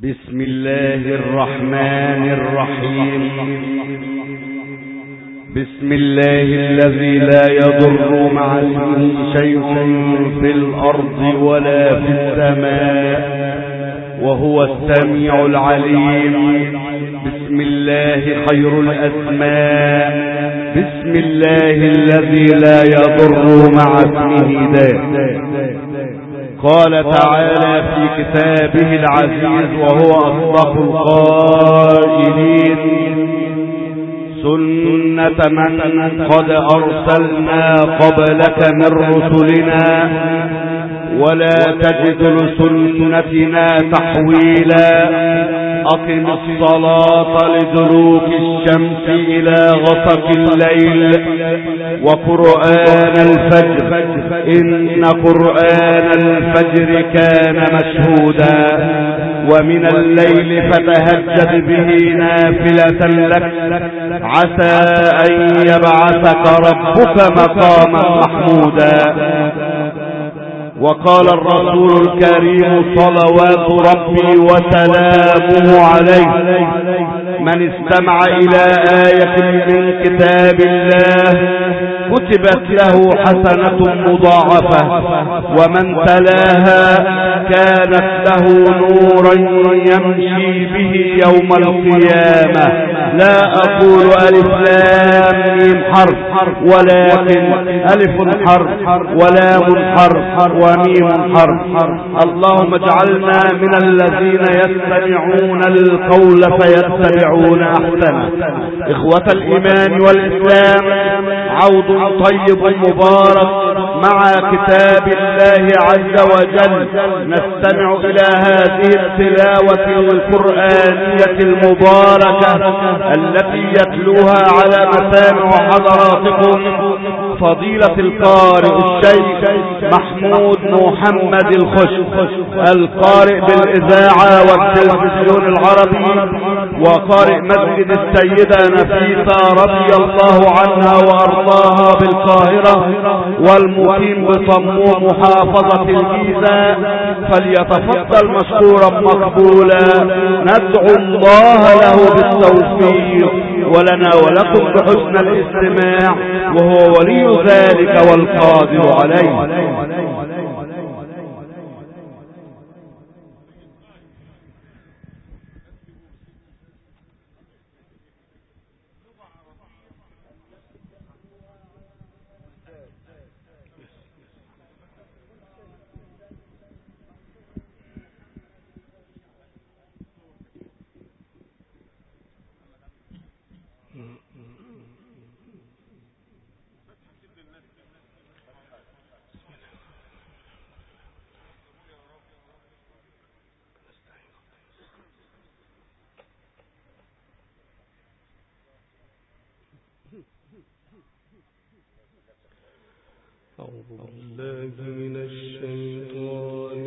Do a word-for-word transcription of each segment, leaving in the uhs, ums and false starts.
بسم الله الرحمن الرحيم. بسم الله الذي لا يضر مع اسمه شيء في الأرض ولا في السماء وهو السميع العليم. بسم الله خير الأسماء. بسم الله الذي لا يضر مع اسمه داء. قال تعالى في كتابه العزيز وهو أصدق القائلين: سنة من قد أرسلنا قبلك من رسلنا ولا تجد لسنتنا تحويلا. أقم الصلاة لدلوك الشمس إلى غسق الليل وقرآن الفجر إن قرآن الفجر كان مشهودا. ومن الليل فتهجد به نافلة لك عسى أن يبعثك ربك مقاما محمودا. وقال الرسول الكريم صلوات ربي وسلامه عليه: من استمع إلى آية من كتاب الله كتبت له حسنة مضاعفة ومن تلاها كانت له نورا يمشي به يوم القيامة. لا أقول ألف لام ميم حرف ولكن ألف حرف ولام حرف وميم حرف. اللهم اجعلنا من الذين يستمعون القول فيتبعون أحسنه. إخوة الإيمان والإسلام، عود طيب مبارك مع كتاب الله عز وجل. نستمع إلى هذه التلاوة القرآنية المباركة التي يتلوها على مسامع حضراتكم فضيلة القارئ الشيخ محمود محمد الخشب، القارئ بالإذاعة والتلفزيون العربي وقارئ مسجد السيدة نفيسة رضي الله عنها وأرضاها بالقاهرة والمقيم بصموم محافظة الجيزة. فليتفضل مشكورا مقبولا. ندعو الله له بالتوفيق ولنا ولكم بحسن الاستماع وهو ولي ذلك والقادر عليه. أعوذ بالله من الشيطان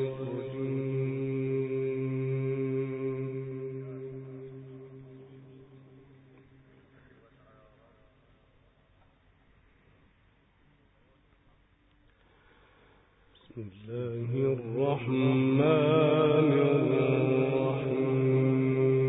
الرجيم. بسم الله الرحمن الرحيم.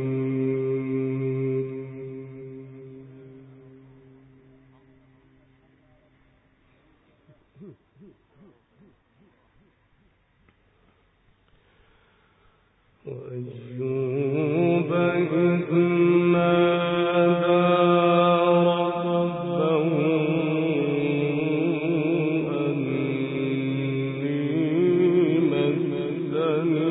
وأيوب إذ نادى ربه أني مسني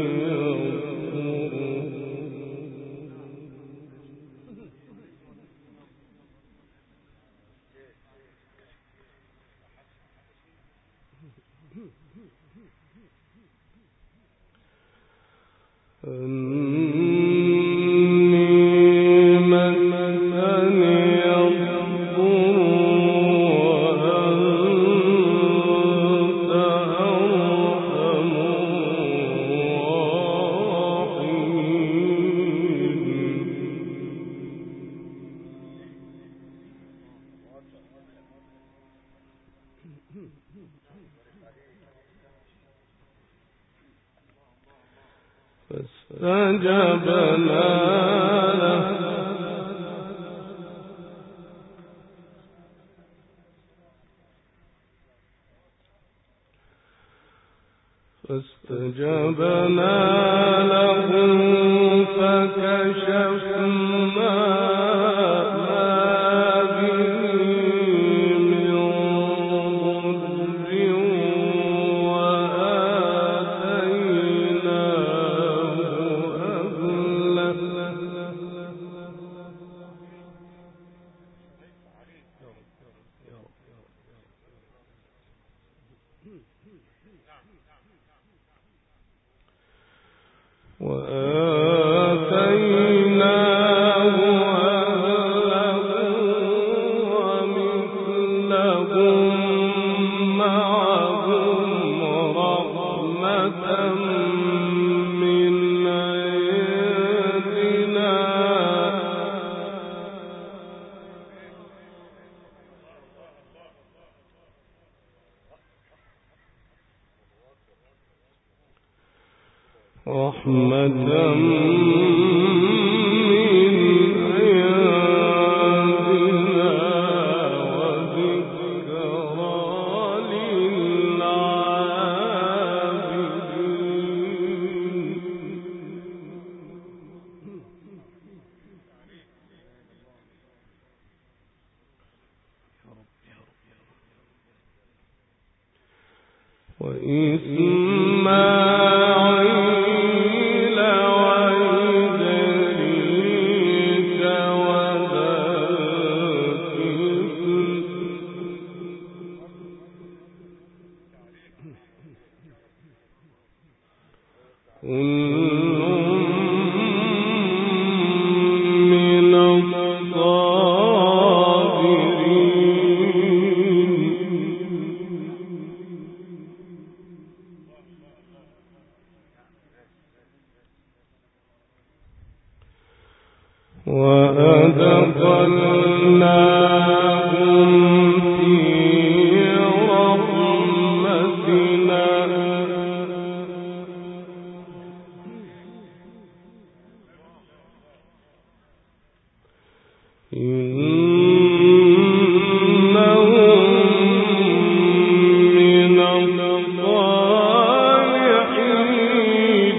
فاستجبنا له فاستجبنا له فكشفنا رحمة وإسماعيل وإدريس وذا الكفل كل من الصابرين وأدخلناهم في رحمتنا إنهم من الصالحين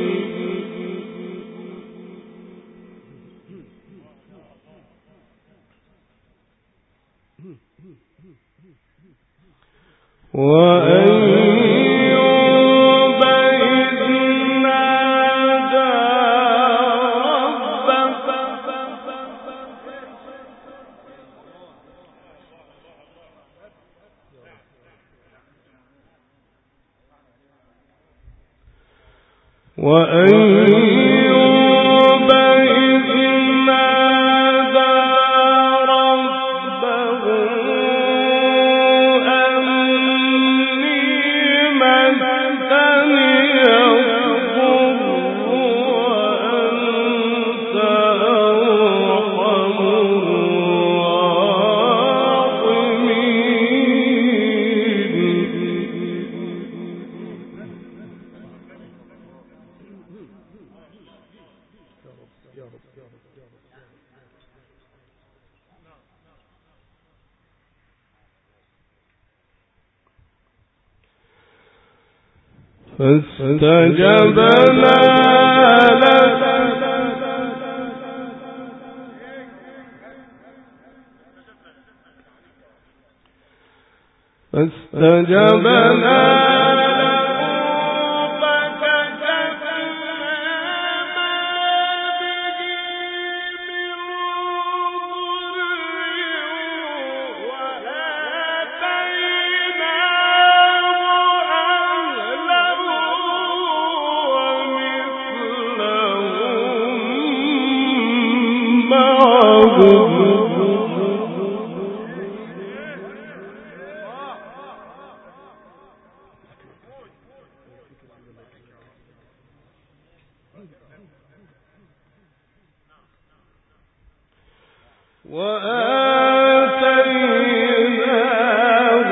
وأيوب إذ نادى ربه وأيوب إذ نادى ربه أني مسني الضر وأنت أرحم فاستجبنا له فاستجبنا وآتيناه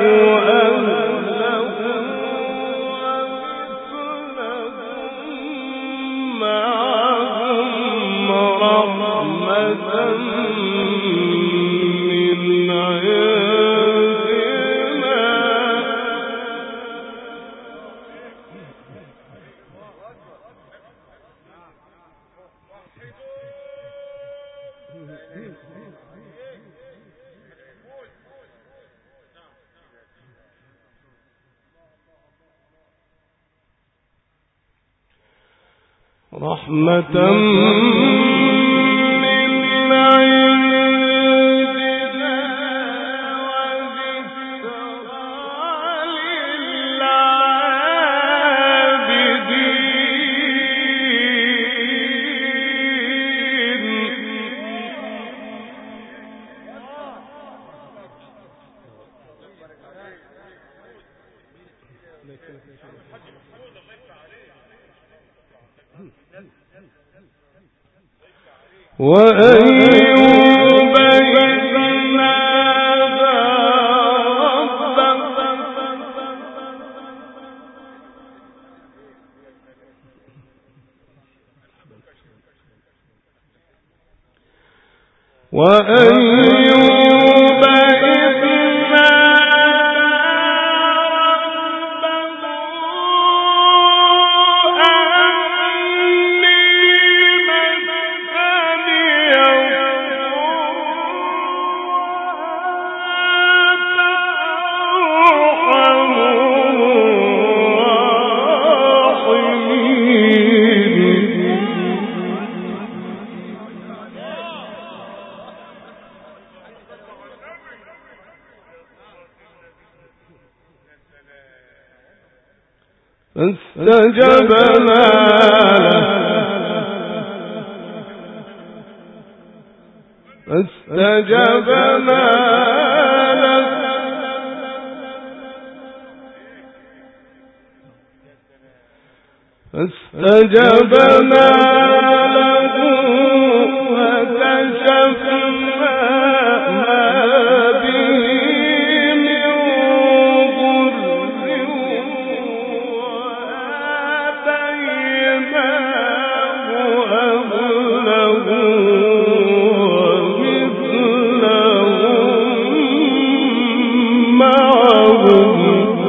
أهله ومثلهم رحمة من عندنا وذكرى للعابدين. وأيوب إذ نادى ربه وأيوب إذ فاستجبنا فاستجبنا فاستجبنا له وكشفنا ما به من ضر وآتيناه أهله ومثلهم معهم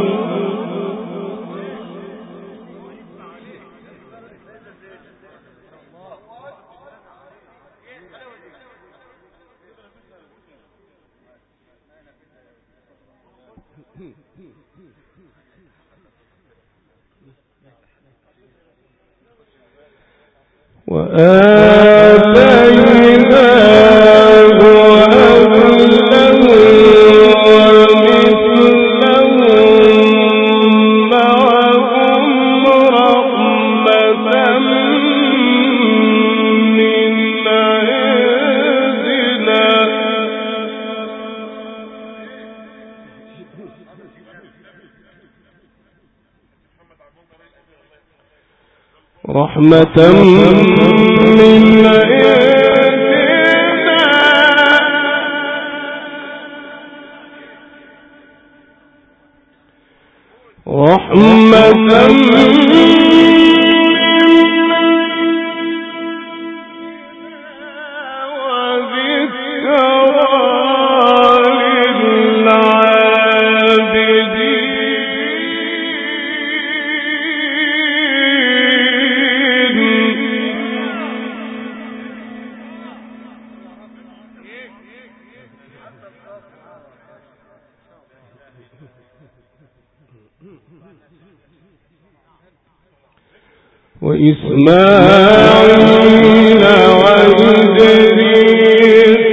وآتيناه أهله ومثلهم معهم رحمة من عندنا رحمة من عندنا رحمة وإسماعيل وإدريس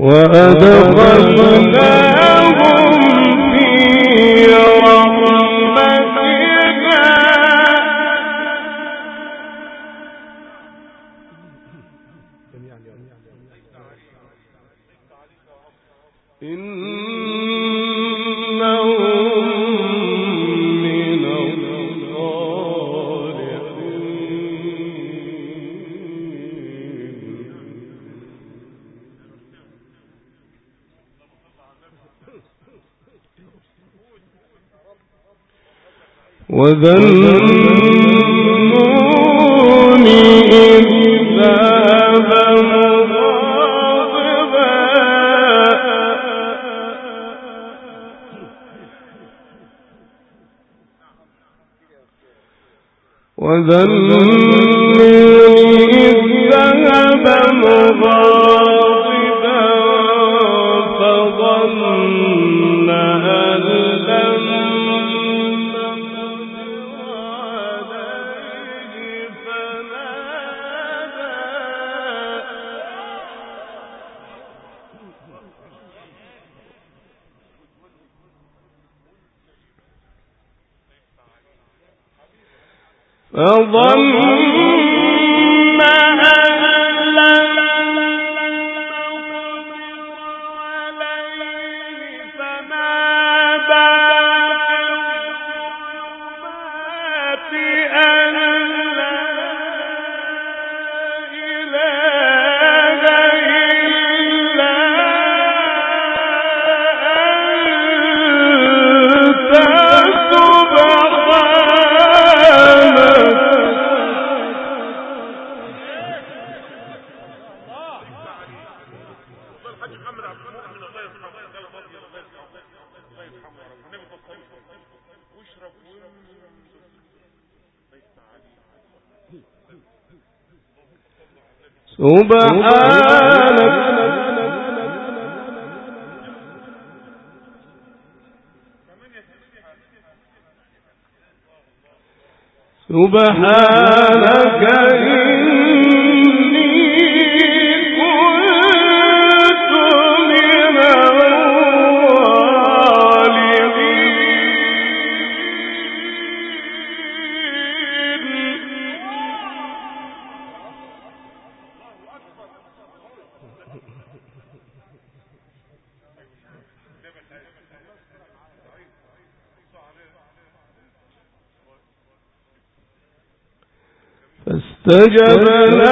وذنون إذ ذهب مغاضبا وذنون إذ ذهب مغاضبا فظن أن لن فظن أن لن نقدر عليه فنادى في الظلمات أن لا إله إلا أنت سبحانك سبحانك إني كنت من الظالمين. فاستجبنا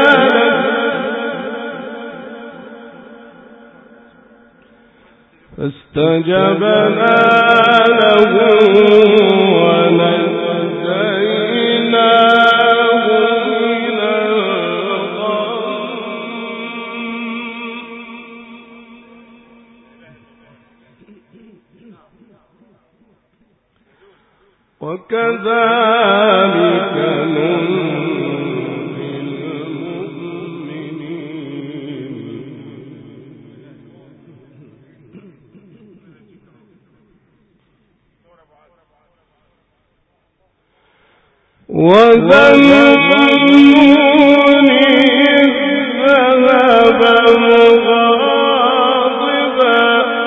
فاستجبنا له ونجيناه من الغم وكذلك ننجي المؤمنين. وذنون إذ ذهب مغاضبا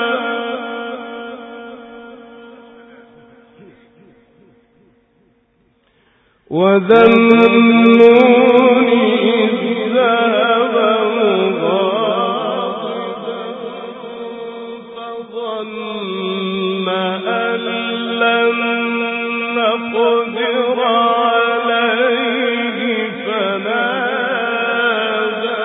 وذنون إذ ذهب مغاضبا فظن أن لن نقدر عليه فنادى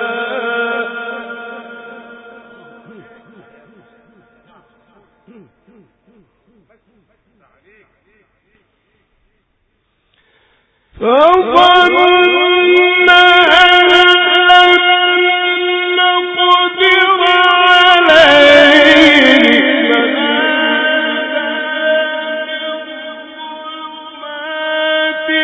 فظن أن لن نقدر عليه فنادى في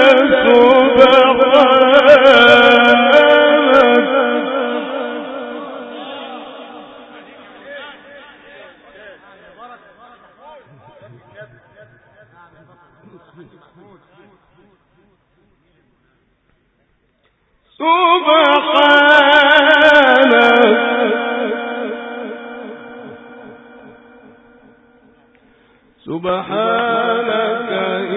الظلمات سبحانك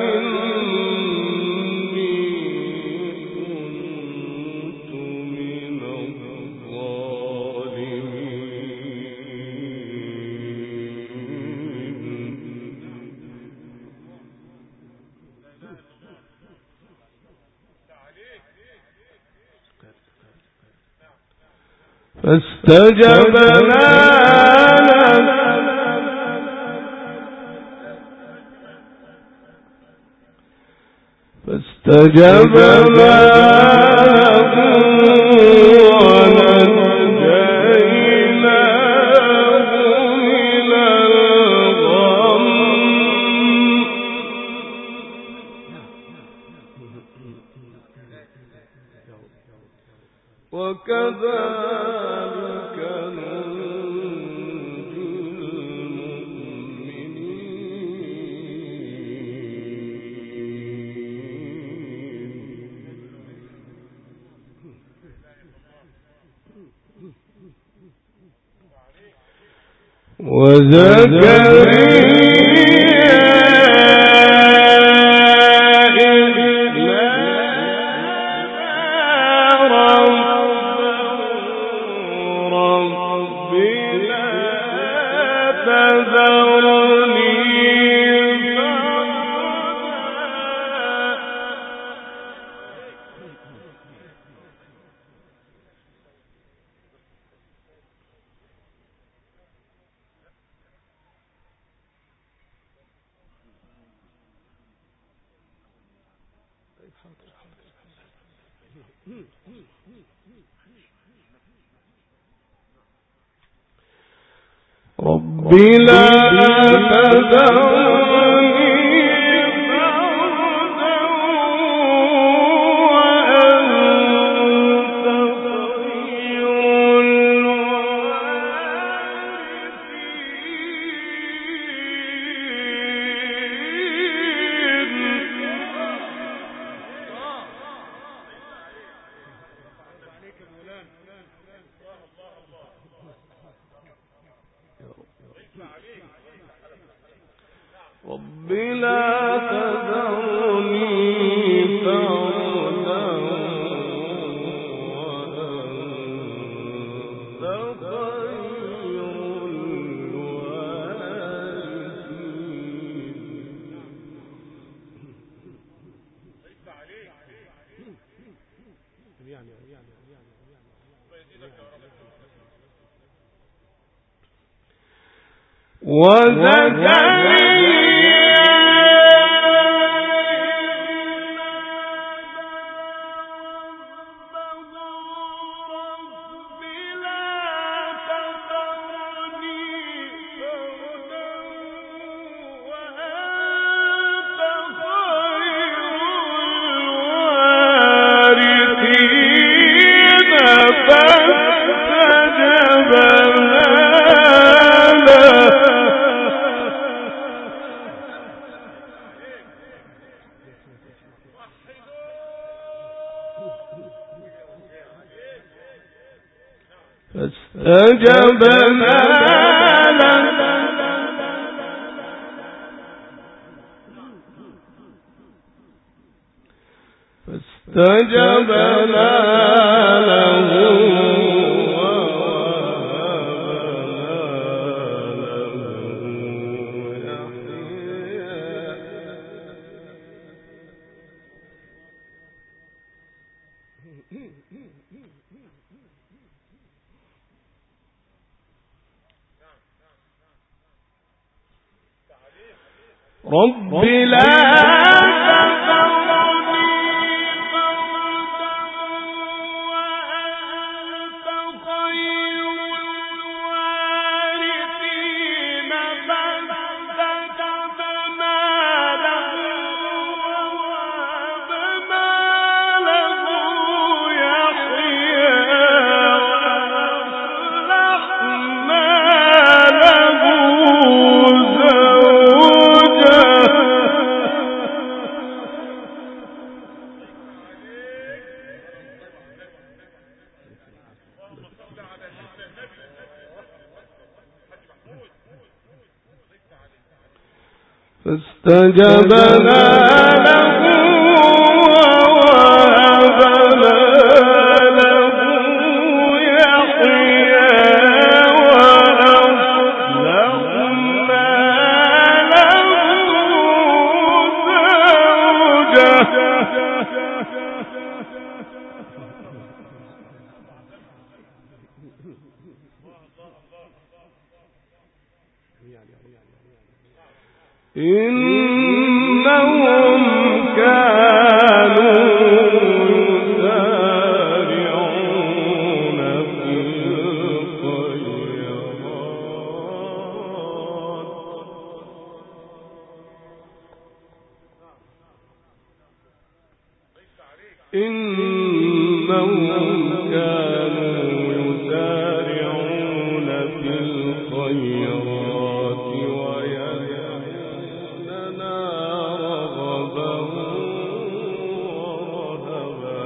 فاستجبنا له فاستجبنا له ونجيناه من الغم وكذلك ننجي المؤمنين وزكريا رب لا تذرني فردا وأنت خير رب لا تذرني فردا وأنت خير الوارثين وزكريا فاستجبنا له فاستجبنا له رب لا فاستجبنا له ووهبنا له يحيى وأصلحنا له زوجه إنهم كانوا يسارعون في الخيرات إنهم كانوا يسارعون في الخيرات ويدعوننا رغبا ورهبا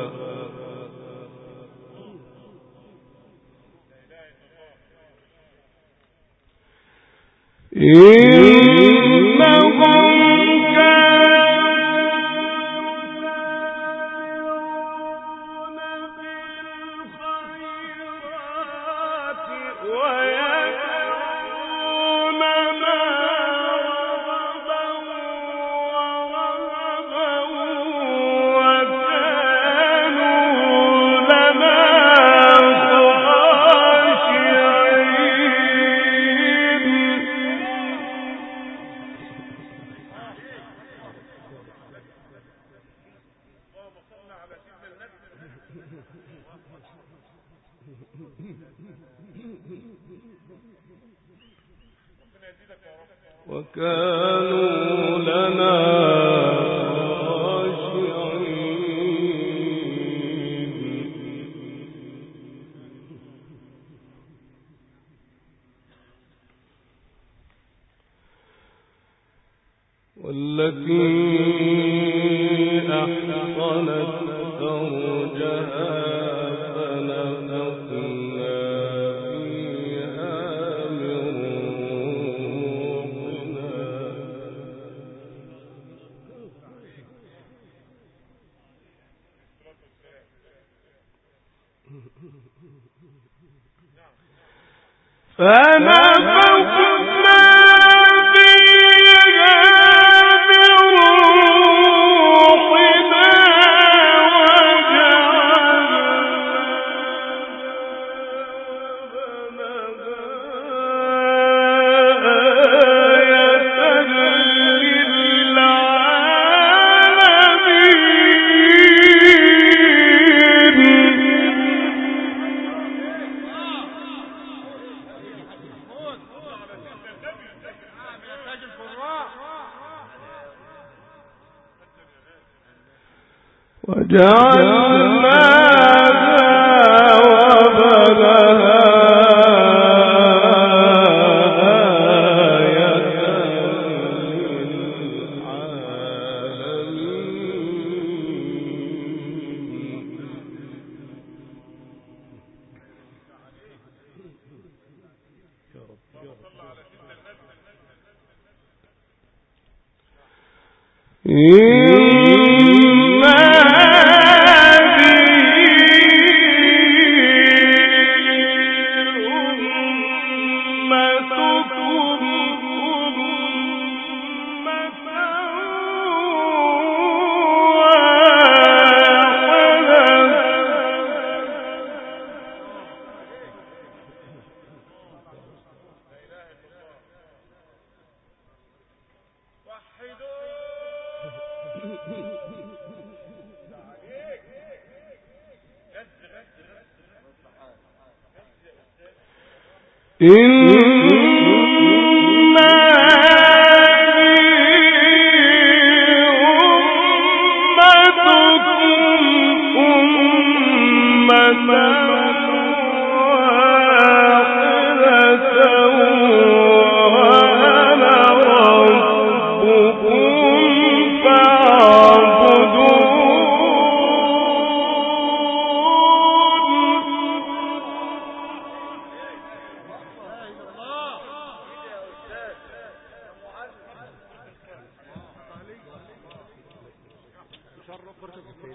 وكانوا لنا خاشعين والتي أحصنت فرجها فنفخنا فيها من روحنا فنفخنا وجعلناها وبناها آية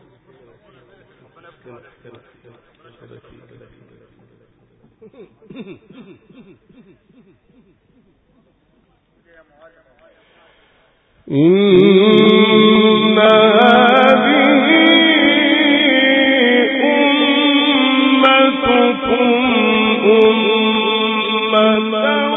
إن هذه أمتكم أمة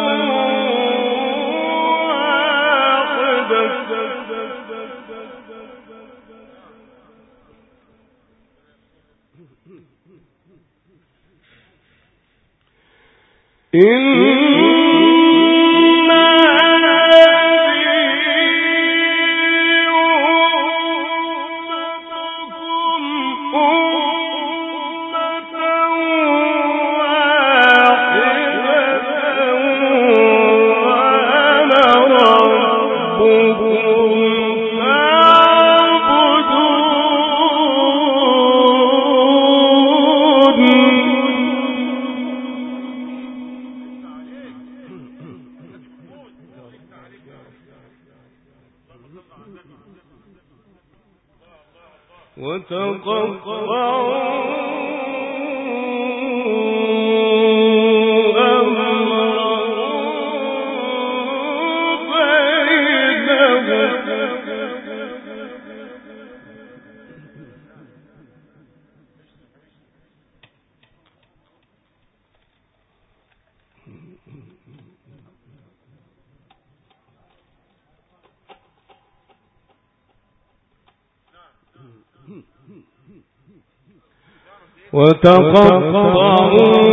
وتقطعوا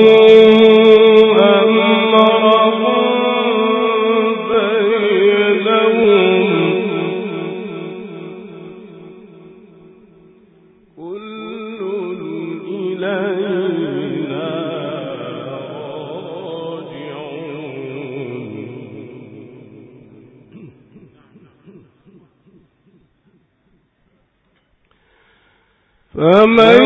أمرهم بينهم كل إلينا راجعون فمن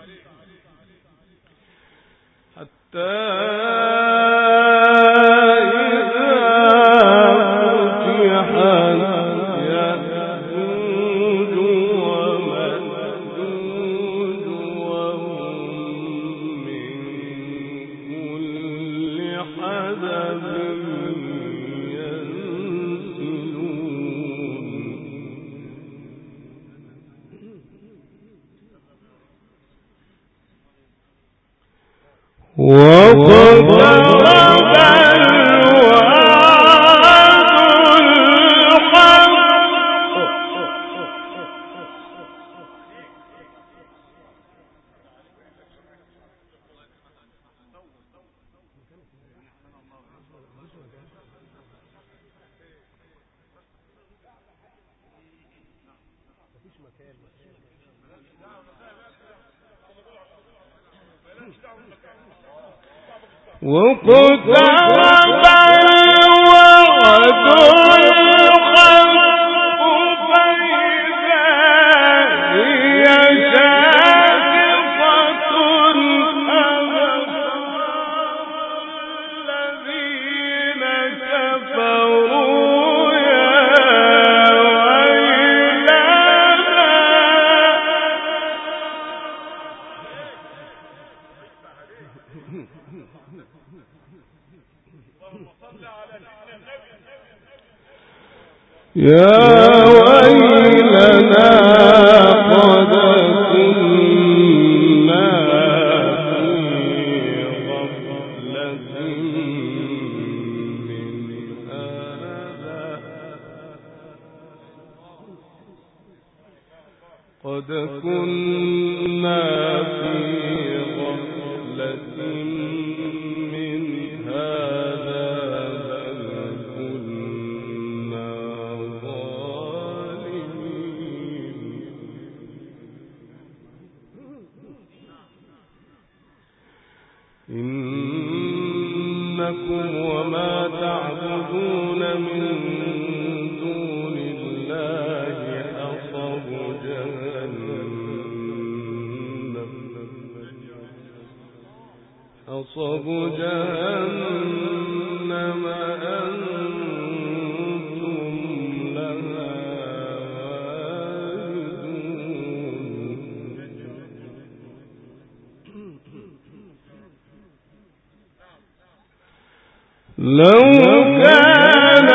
يا ويلنا قد كنا في غفلة من هذا قد كنا في غفلة من هذا بل كنا ظالمين. إنكم وما تعبدون من دون الله حصب جهنم حصب جهنم أنتم لها واردون. لو كان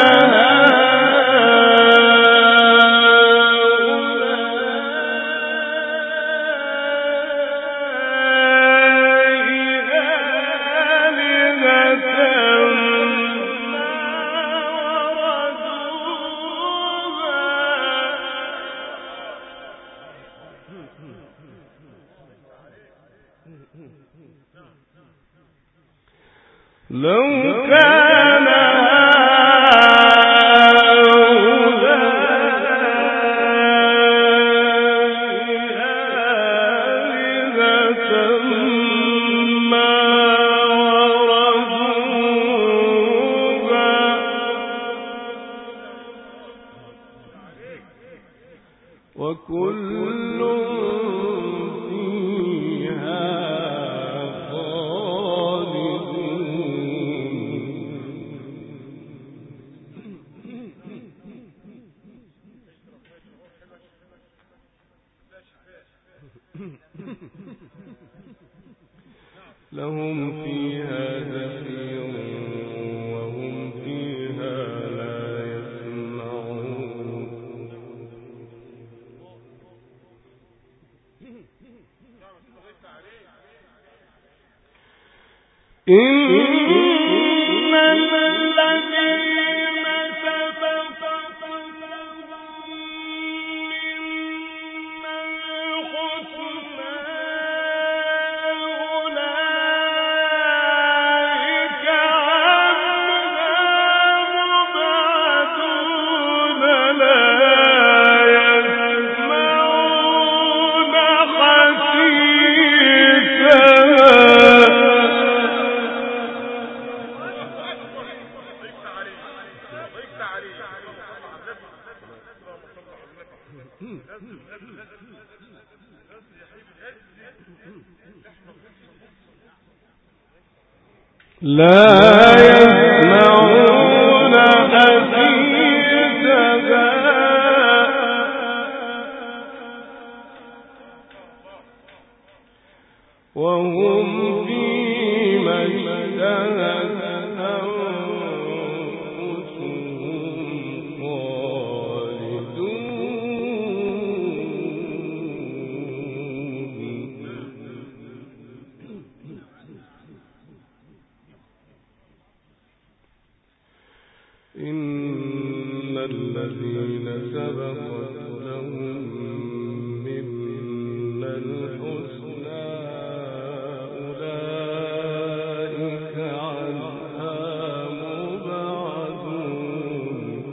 لو كان وكل فيها لهم فيها زفير وهم فيها لا يسمعون. إن الذين سبقت لهم الحسنى أولئك عنها مبعدون لا يسمعون حسيسها لا يسمعون حسيسها وهم فيما اشتهت إن الذين سبقت لهم منا الحسنى أولئك عنها مبعدون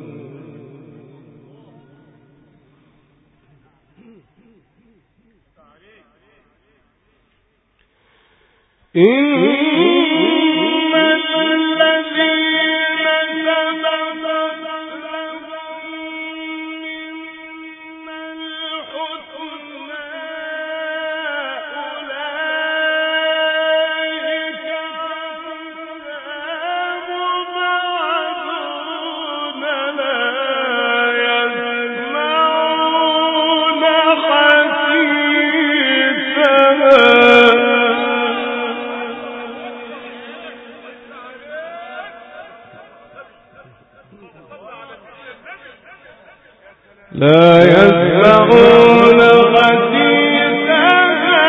لا يسمعون حسيسها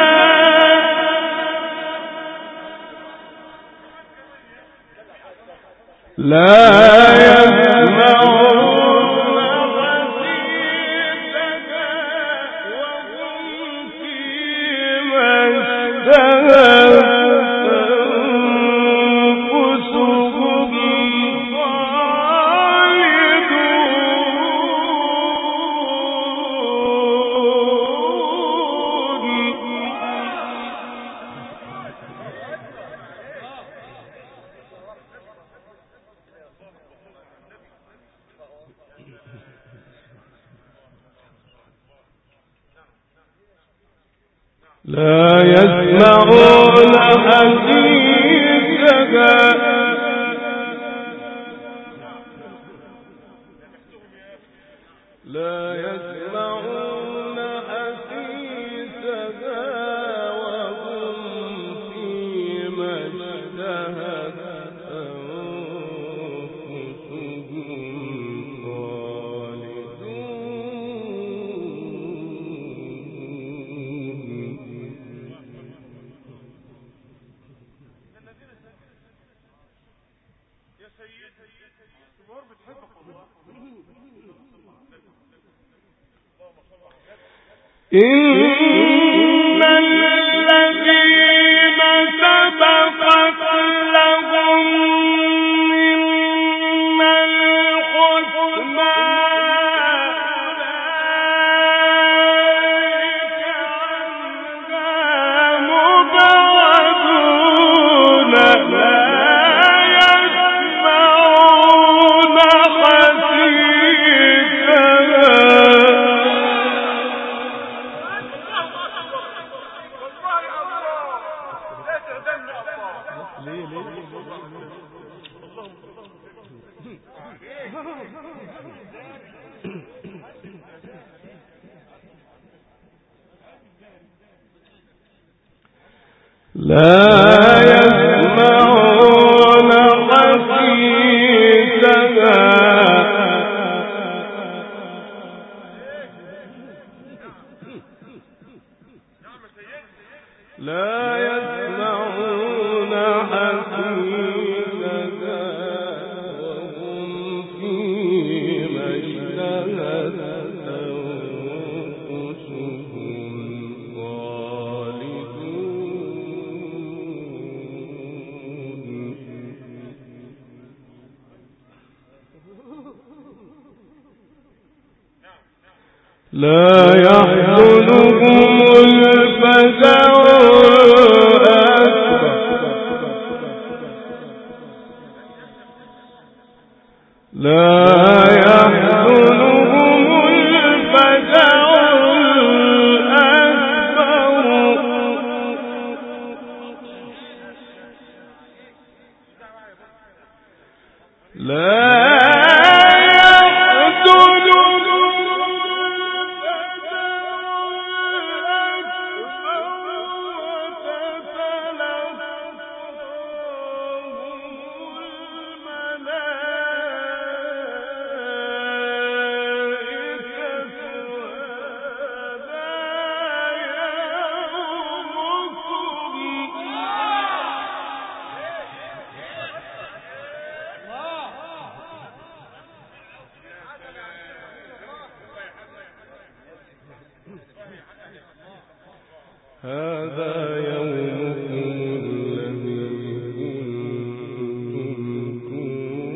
لا يسمعون حسيسها وهم فيما اشتهت لا يسمعون حسيسها لا يسمعون حسيسها وهم فيما اشتهت إن الذين سبقت لهم منا الحسنى أولئك عنها مبعدون لا يسمعون حسيسها لا يسمعون حسيسها لا يسمعون حسيسها وهم فيما اشتهت أنفسهم لا يحزنهم الفزع الأكبر لا يحزنهم الفزع هذا يومكم الذي كنتم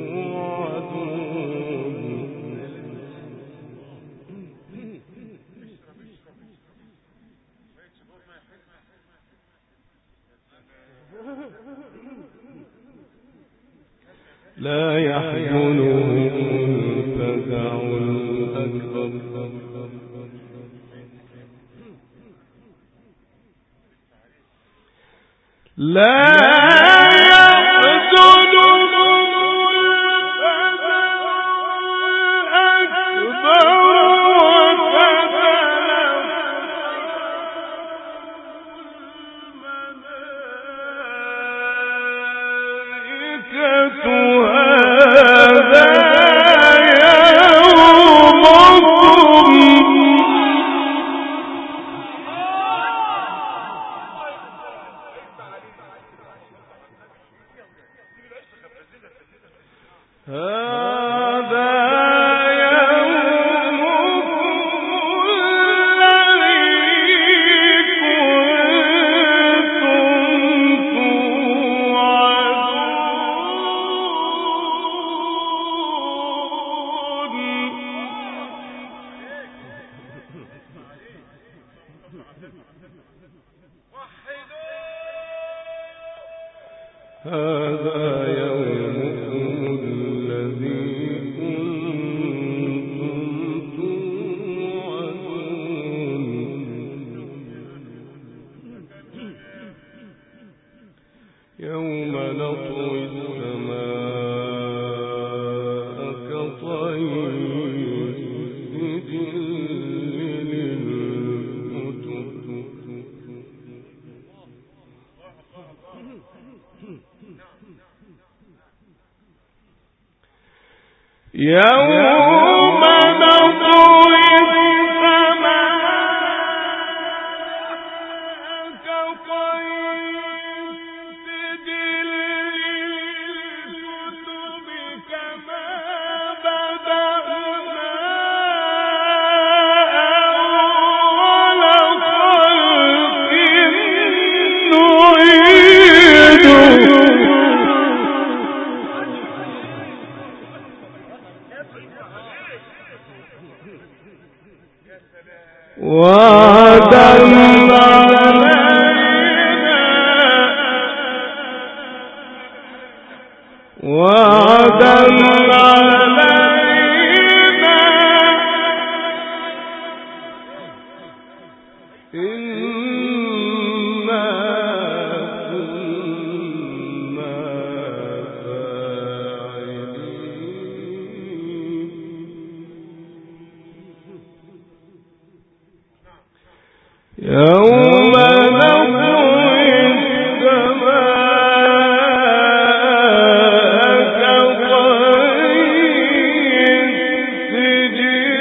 توعدون لا يحزنهم الفزع الأكبر لا هذا يومكم الذي كنتم توعدون يوم نطوي السماء كطي السجل للكتب يوم نطوي السماء كطي السجل للكتب كما بدأنا أول خلق نعيده وعدا علينا وعدا علينا إنا كنا فاعلين يوم نطوي السماء كطي السجل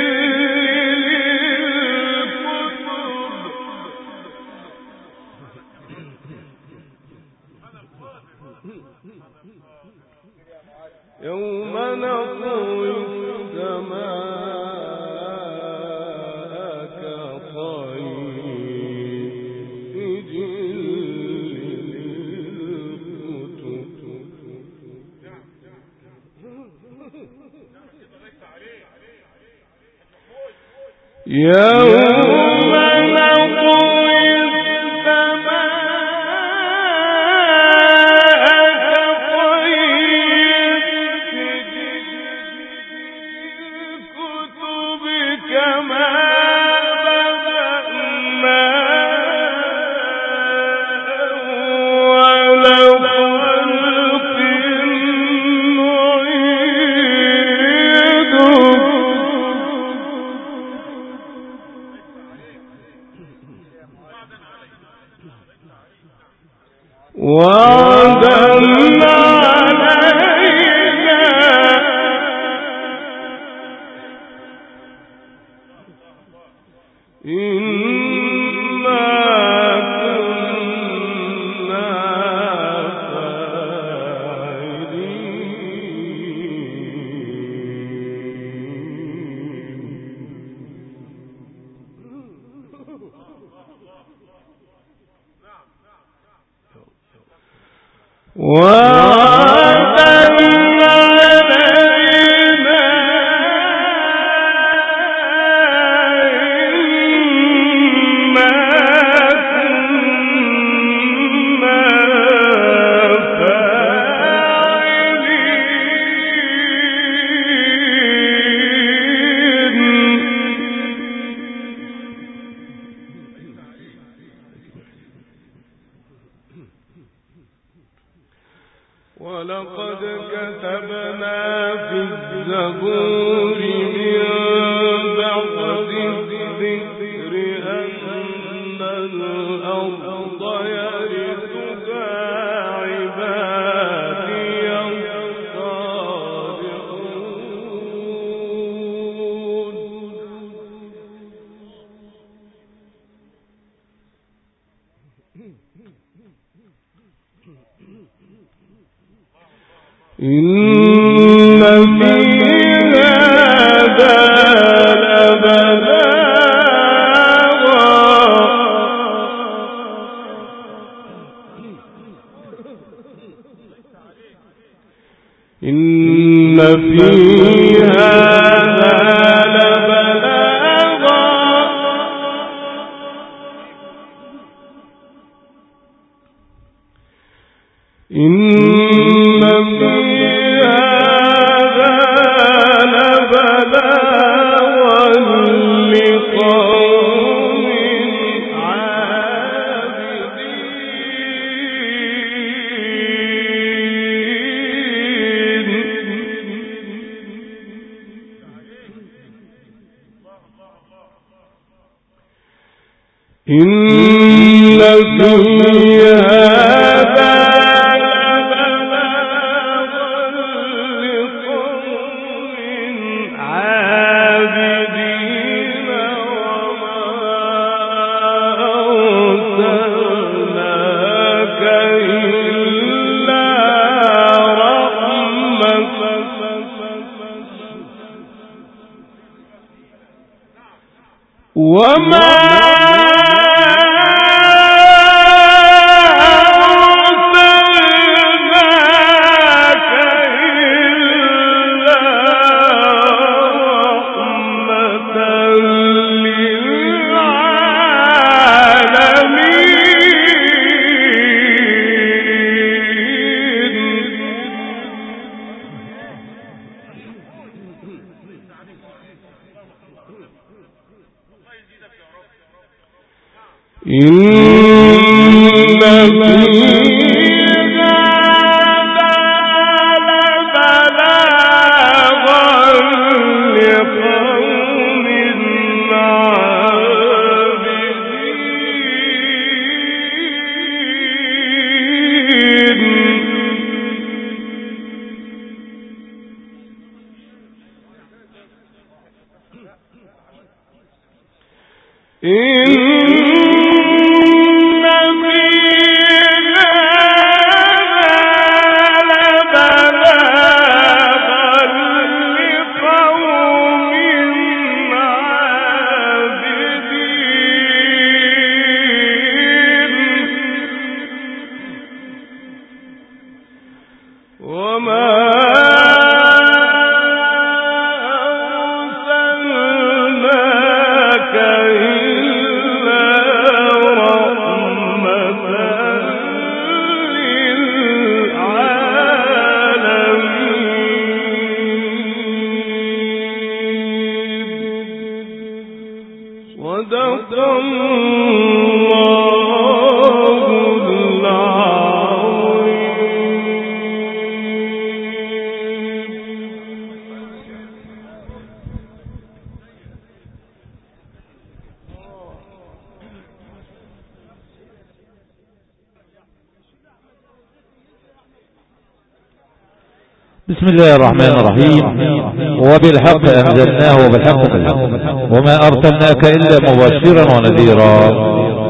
للكتب يوم نطوي السماء كطي يوم نطوي السماء كطي الكتب كما بدأنا أول خلق نعيده وعدا علينا إنا كنا فاعلين بسم الله الرحمن الرحيم. وبالحق أنزلناه وبالحق نزلناه وما أرسلناك إلا مبشرا ونذيرا.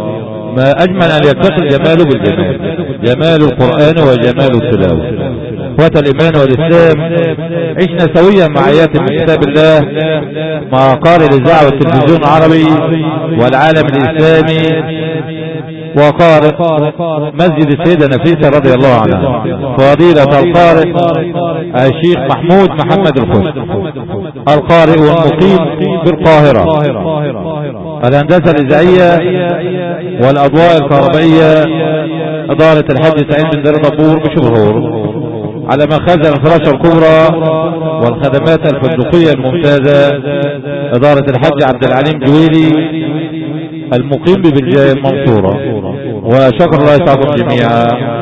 ما أجمل أن يلتقي الجمال بالجمال، جمال القرآن وجمال التلاوة. اخوة الايمان والاسلام، عشنا سويا مع ايات من كتاب الله مع قارئ الاذاعه والتلفزيون العربي والعالم الاسلامي وقارئ مسجد السيدة نفيسة رضي الله عنها، فضيلة القارئ الشيخ محمود محمد الخش، القارئ والمقيم بالقاهرة. الهندسة الإذاعية والأضواء الكهربائية إدارة الحاج سعيد بن دار دبور بشبهور، على مخازن الفراشة الكبرى والخدمات الفندقية الممتازة إدارة الحاج عبد العليم جويلي المقيم ببلجاء المنصورة. وشكر الله يسعدكم جميعا.